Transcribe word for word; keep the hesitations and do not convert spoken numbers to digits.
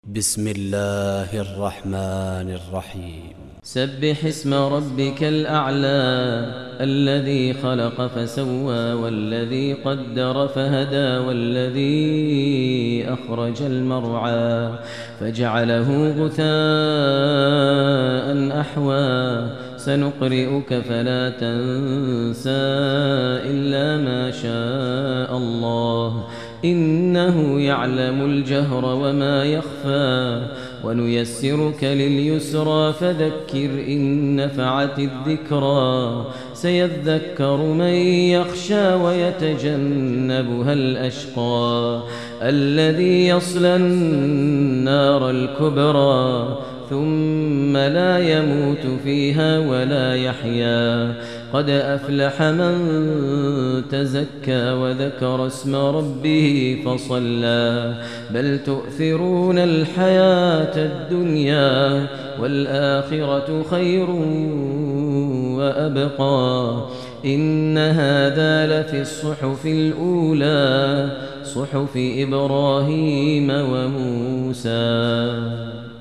بسم الله الرحمن الرحيم. سبح اسم ربك الأعلى الذي خلق فسوى والذي قدر فهدى والذي أخرج المرعى فجعله غثاء أحوى سنقرئك فلا تنسى إلا ما شاء الله إنه يعلم الجهر وما يخفى ونيسرك لليسرى فذكر إن نفعت الذكرى سيذكر من يخشى ويتجنبها الأشقى الذي يصلى النار الكبرى ثم لا يموت فيها ولا يحيا قد أفلح من تزكى وذكر اسم ربه فصلى بل تؤثرون الحياة الدنيا والآخرة خير وأبقى إن هذا لفي الصحف الأولى صحف إبراهيم وموسى.